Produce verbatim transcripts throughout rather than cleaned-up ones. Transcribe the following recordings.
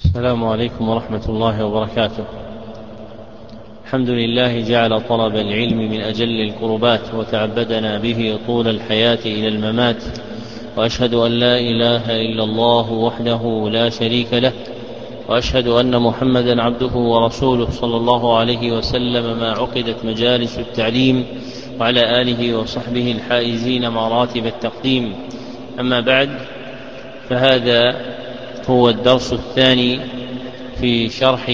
السلام عليكم ورحمة الله وبركاته. الحمد لله جعل طلب العلم من أجل القربات وتعبدنا به طول الحياة إلى الممات، وأشهد أن لا إله إلا الله وحده لا شريك له، وأشهد أن محمدا عبده ورسوله صلى الله عليه وسلم ما عقدت مجالس التعليم، وعلى آله وصحبه الحائزين مراتب التقديم. أما بعد، فهذا هو الدرس الثاني في شرح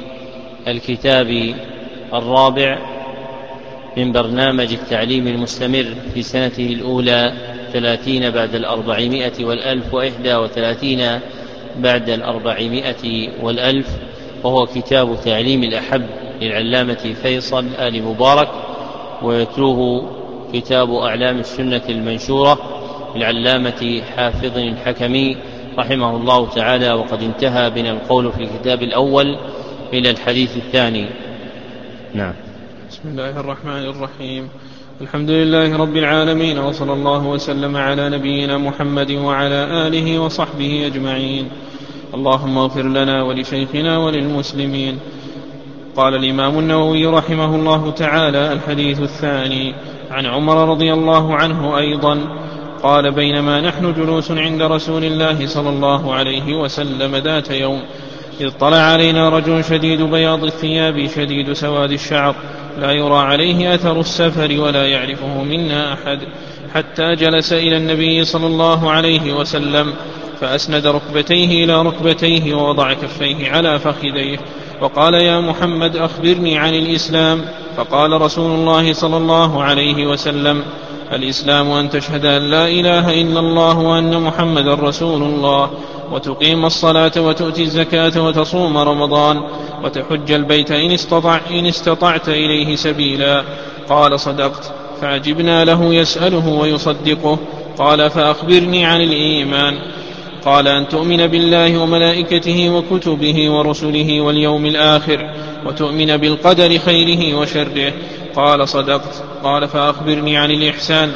الكتاب الرابع من برنامج التعليم المستمر في سنته الأولى، ثلاثين بعد الأربعمائة والألف وإحدى وثلاثين بعد الأربعمائة والألف، وهو كتاب تعليم الأحب للعلامة فيصل آل مبارك، ويتلوه كتاب أعلام السنة المنشورة للعلامة حافظ الحكمي رحمه الله تعالى. وقد انتهى بنا القول في الكتاب الأول إلى الحديث الثاني. نعم. بسم الله الرحمن الرحيم. الحمد لله رب العالمين، وصلى الله وسلم على نبينا محمد وعلى آله وصحبه أجمعين. اللهم اغفر لنا ولشيخنا وللمسلمين. قال الإمام النووي رحمه الله تعالى: الحديث الثاني عن عمر رضي الله عنه أيضا قال: بينما نحن جلوس عند رسول الله صلى الله عليه وسلم ذات يوم، إذ طلع علينا رجل شديد بياض الثياب شديد سواد الشعر، لا يرى عليه أثر السفر ولا يعرفه منا أحد، حتى جلس إلى النبي صلى الله عليه وسلم فأسند ركبتيه إلى ركبتيه ووضع كفيه على فخذيه وقال: يا محمد أخبرني عن الإسلام. فقال رسول الله صلى الله عليه وسلم: الإسلام أن تشهد أن لا إله إلا الله وأن محمد رسول الله، وتقيم الصلاة وتؤتي الزكاة وتصوم رمضان وتحج البيت إن, استطع إن استطعت إليه سبيلا. قال: صدقت. فعجبنا له يسأله ويصدقه. قال: فأخبرني عن الإيمان. قال: أن تؤمن بالله وملائكته وكتبه ورسله واليوم الآخر، وتؤمن بالقدر خيره وشره. قال: صدقت. قال: فأخبرني عن الإحسان.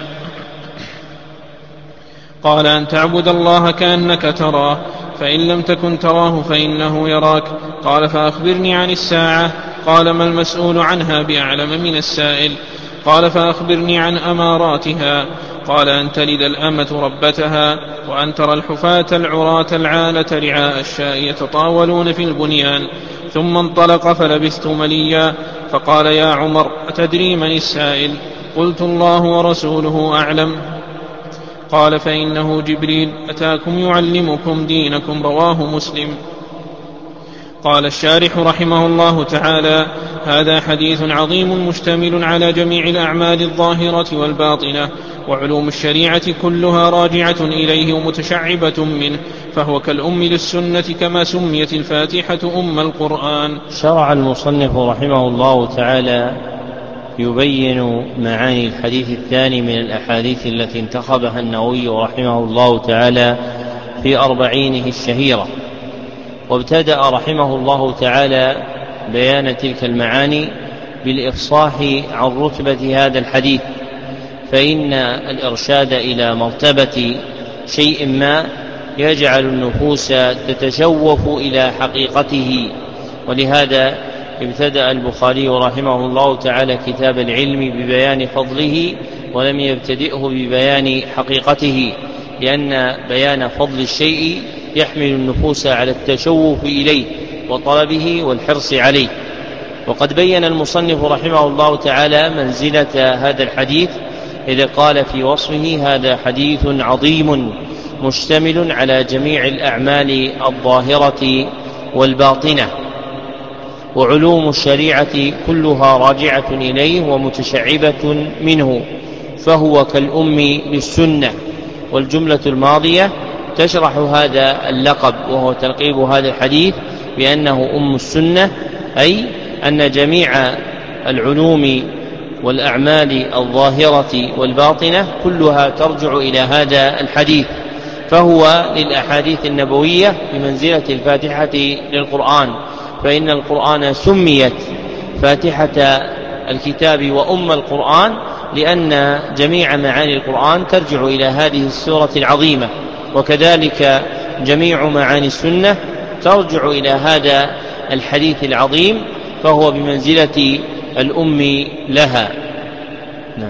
قال: أن تعبد الله كأنك تراه، فإن لم تكن تراه فإنه يراك. قال: فأخبرني عن الساعة. قال: ما المسؤول عنها بأعلم من السائل. قال: فأخبرني عن أماراتها. قال: أن تلد الأمة ربتها، وأن ترى الحفاة العراة العالة رعاء الشاء يتطاولون في البنيان. ثم انطلق فلبثت مليا، فقال: يا عمر، أتدري من السائل؟ قلت: الله ورسوله أعلم. قال: فإنه جبريل أتاكم يعلمكم دينكم. رواه مسلم. قال الشارح رحمه الله تعالى: هذا حديث عظيم مشتمل على جميع الأعمال الظاهرة والباطنة، وعلوم الشريعة كلها راجعة إليه ومتشعبة منه، فهو كالأم للسنة، كما سميت الفاتحة أم القرآن. شرع المصنف رحمه الله تعالى يبين معاني الحديث الثاني من الأحاديث التي انتخبها النووي رحمه الله تعالى في أربعينه الشهيرة، وابتدأ رحمه الله تعالى بيان تلك المعاني بالإفصاح عن رتبة هذا الحديث، فإن الإرشاد إلى مرتبة شيء ما يجعل النفوس تتشوف إلى حقيقته، ولهذا ابتدأ البخاري رحمه الله تعالى كتاب العلم ببيان فضله، ولم يبتدئه ببيان حقيقته، لأن بيان فضل الشيء يحمل النفوس على التشوف إليه وطلبه والحرص عليه. وقد بين المصنف رحمه الله تعالى منزلة هذا الحديث إذا قال في وصفه: هذا حديث عظيم مشتمل على جميع الأعمال الظاهرة والباطنة، وعلوم الشريعة كلها راجعة إليه ومتشعبة منه، فهو كالأم للسنة. والجملة الماضية تشرح هذا اللقب، وهو تلقيب هذا الحديث بأنه أم السنة، أي أن جميع العلوم والأعمال الظاهرة والباطنة كلها ترجع إلى هذا الحديث، فهو للأحاديث النبوية بمنزلة الفاتحة للقرآن، فإن القرآن سميت فاتحة الكتاب وأم القرآن لأن جميع معاني القرآن ترجع إلى هذه السورة العظيمة. وكذلك جميع معاني السنة ترجع إلى هذا الحديث العظيم، فهو بمنزلة الأم لها. نعم.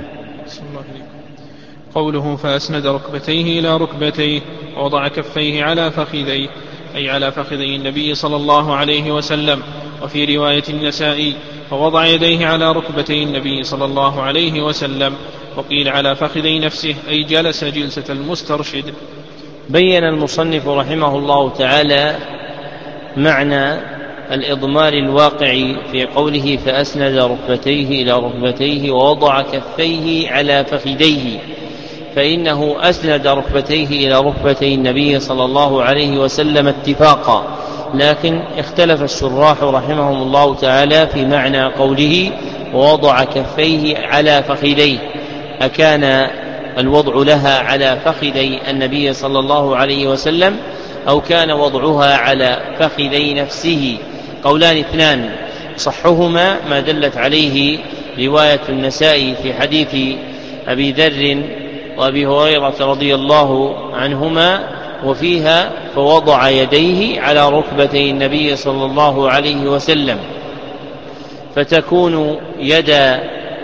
قوله فأسند ركبتيه إلى ركبتيه ووضع كفيه على فخذيه، أي على فخذي النبي صلى الله عليه وسلم. وفي رواية النسائي فوضع يديه على ركبتي النبي صلى الله عليه وسلم، وقيل على فخذي نفسه، أي جلس جلسة المسترشد. بين المصنف رحمه الله تعالى معنى الإضمار الواقع في قوله فأسند ركبتيه إلى ركبتيه ووضع كفيه على فخذيه، فإنه أسند ركبتيه إلى ركبتي النبي صلى الله عليه وسلم اتفاقا، لكن اختلف الشراح رحمهم الله تعالى في معنى قوله ووضع كفيه على فخذيه، أكان الوضع لها على فخذي النبي صلى الله عليه وسلم أو كان وضعها على فخذي نفسه؟ قولان اثنان، صحهما ما دلت عليه رواية النسائي في حديث أبي ذر وأبي هريرة رضي الله عنهما، وفيها فوضع يديه على ركبتي النبي صلى الله عليه وسلم، فتكون يد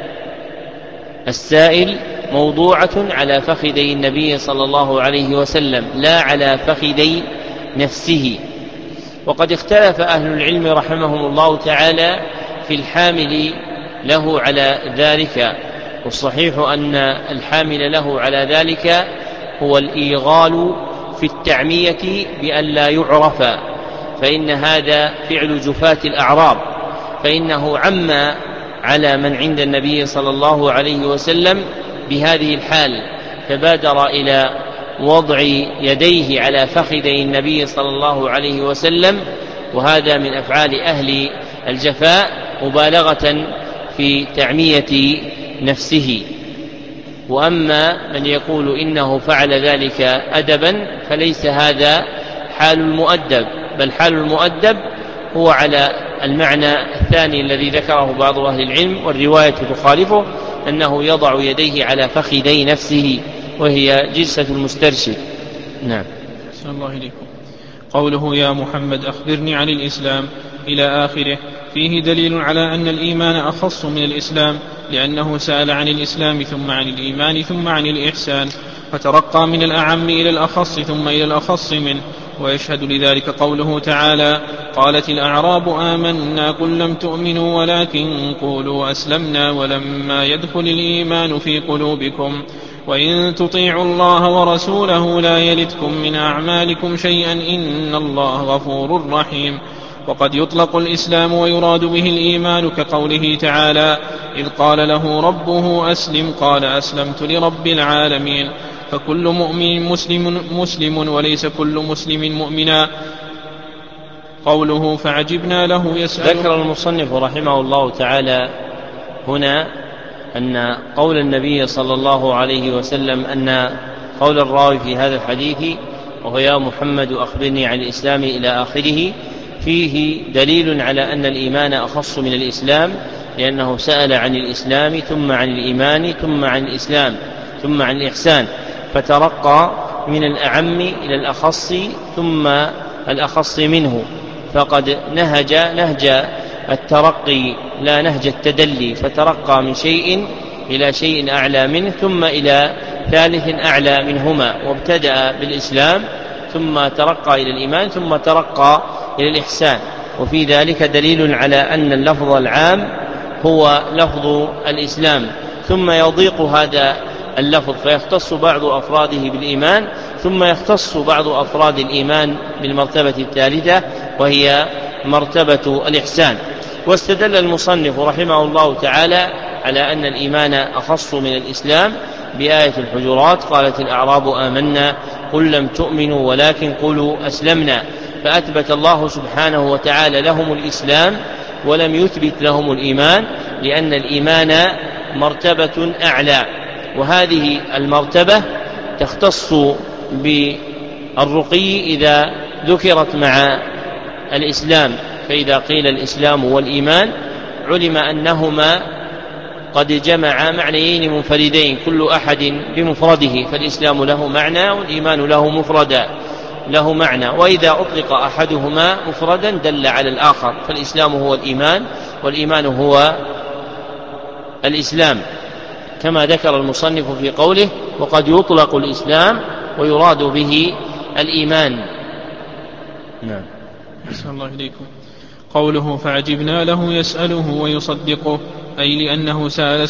السائل موضوعة على فخذي النبي صلى الله عليه وسلم لا على فخذي نفسه. وقد اختلف أهل العلم رحمهم الله تعالى في الحامل له على ذلك، والصحيح أن الحامل له على ذلك هو الإيغال في التعمية بأن لا يعرف، فإن هذا فعل جفاة الأعراب، فإنه عم على من عند النبي صلى الله عليه وسلم بهذه الحال، فبادر إلى وضع يديه على فخذي النبي صلى الله عليه وسلم، وهذا من أفعال أهل الجفاء مبالغة في تعمية نفسه. وأما من يقول إنه فعل ذلك أدبا فليس هذا حال المؤدب، بل حال المؤدب هو على المعنى الثاني الذي ذكره بعض أهل العلم، والرواية تخالفه، أنه يضع يديه على فخذي نفسه وهي جلسة المسترشد. نعم. صلى الله عليكم. قوله يا محمد أخبرني عن الإسلام إلى آخره فيه دليل على أن الإيمان أخص من الإسلام، لأنه سأل عن الإسلام ثم عن الإيمان ثم عن الإحسان، فترقى من الأعم إلى الأخص ثم إلى الأخص منه. ويشهد لذلك قوله تعالى قالت الأعراب آمنا قل لم تؤمنوا ولكن قولوا أسلمنا ولما يدخل الإيمان في قلوبكم وإن تطيعوا الله ورسوله لا يلتكم من أعمالكم شيئا إن الله غفور رحيم. وقد يطلق الإسلام ويراد به الإيمان، كقوله تعالى إذ قال له ربه أسلم قال أسلمت لرب العالمين، فكل مؤمن مسلم مسلم وليس كل مسلم مؤمنا. قوله فعجبنا له يسأل. ذكر المصنف رحمه الله تعالى هنا أن قول النبي صلى الله عليه وسلم، أن قول الراوي في هذا الحديث وهو يا محمد أخبرني عن الإسلام إلى آخره فيه دليل على أن الإيمان أخص من الإسلام، لأنه سأل عن الإسلام ثم عن الإيمان ثم عن الإسلام ثم عن الإحسان، فترقى من الأعم إلى الأخص ثم الأخص منه، فقد نهج نهج الترقي لا نهج التدلي، فترقى من شيء إلى شيء أعلى منه ثم إلى ثالث أعلى منهما، وابتدأ بالإسلام ثم ترقى إلى الإيمان ثم ترقى إلى الإحسان. وفي ذلك دليل على أن اللفظ العام هو لفظ الإسلام، ثم يضيق هذا اللفظ فيختص بعض أفراده بالإيمان، ثم يختص بعض أفراد الإيمان بالمرتبة الثالثة وهي مرتبة الإحسان. واستدل المصنف رحمه الله تعالى على أن الإيمان أخص من الإسلام بآية الحجرات قالت الأعراب آمنا قل لم تؤمنوا ولكن قولوا أسلمنا، فأثبت الله سبحانه وتعالى لهم الإسلام ولم يثبت لهم الإيمان، لأن الإيمان مرتبة أعلى، وهذه المرتبة تختص بالرقي إذا ذكرت مع الإسلام، فإذا قيل الإسلام والإيمان علم أنهما قد جمع معنيين منفردين كل أحد بمفرده، فالإسلام له معنى والإيمان له مفردا. له معنى، وإذا أطلق أحدهما مفردا دل على الآخر، فالإسلام هو الإيمان والإيمان هو الإسلام، كما ذكر المصنف في قوله وقد يطلق الإسلام ويراد به الإيمان. نعم. أحسن الله إليكم. قوله فعجبنا له يسأله ويصدقه، أي لأنه سأل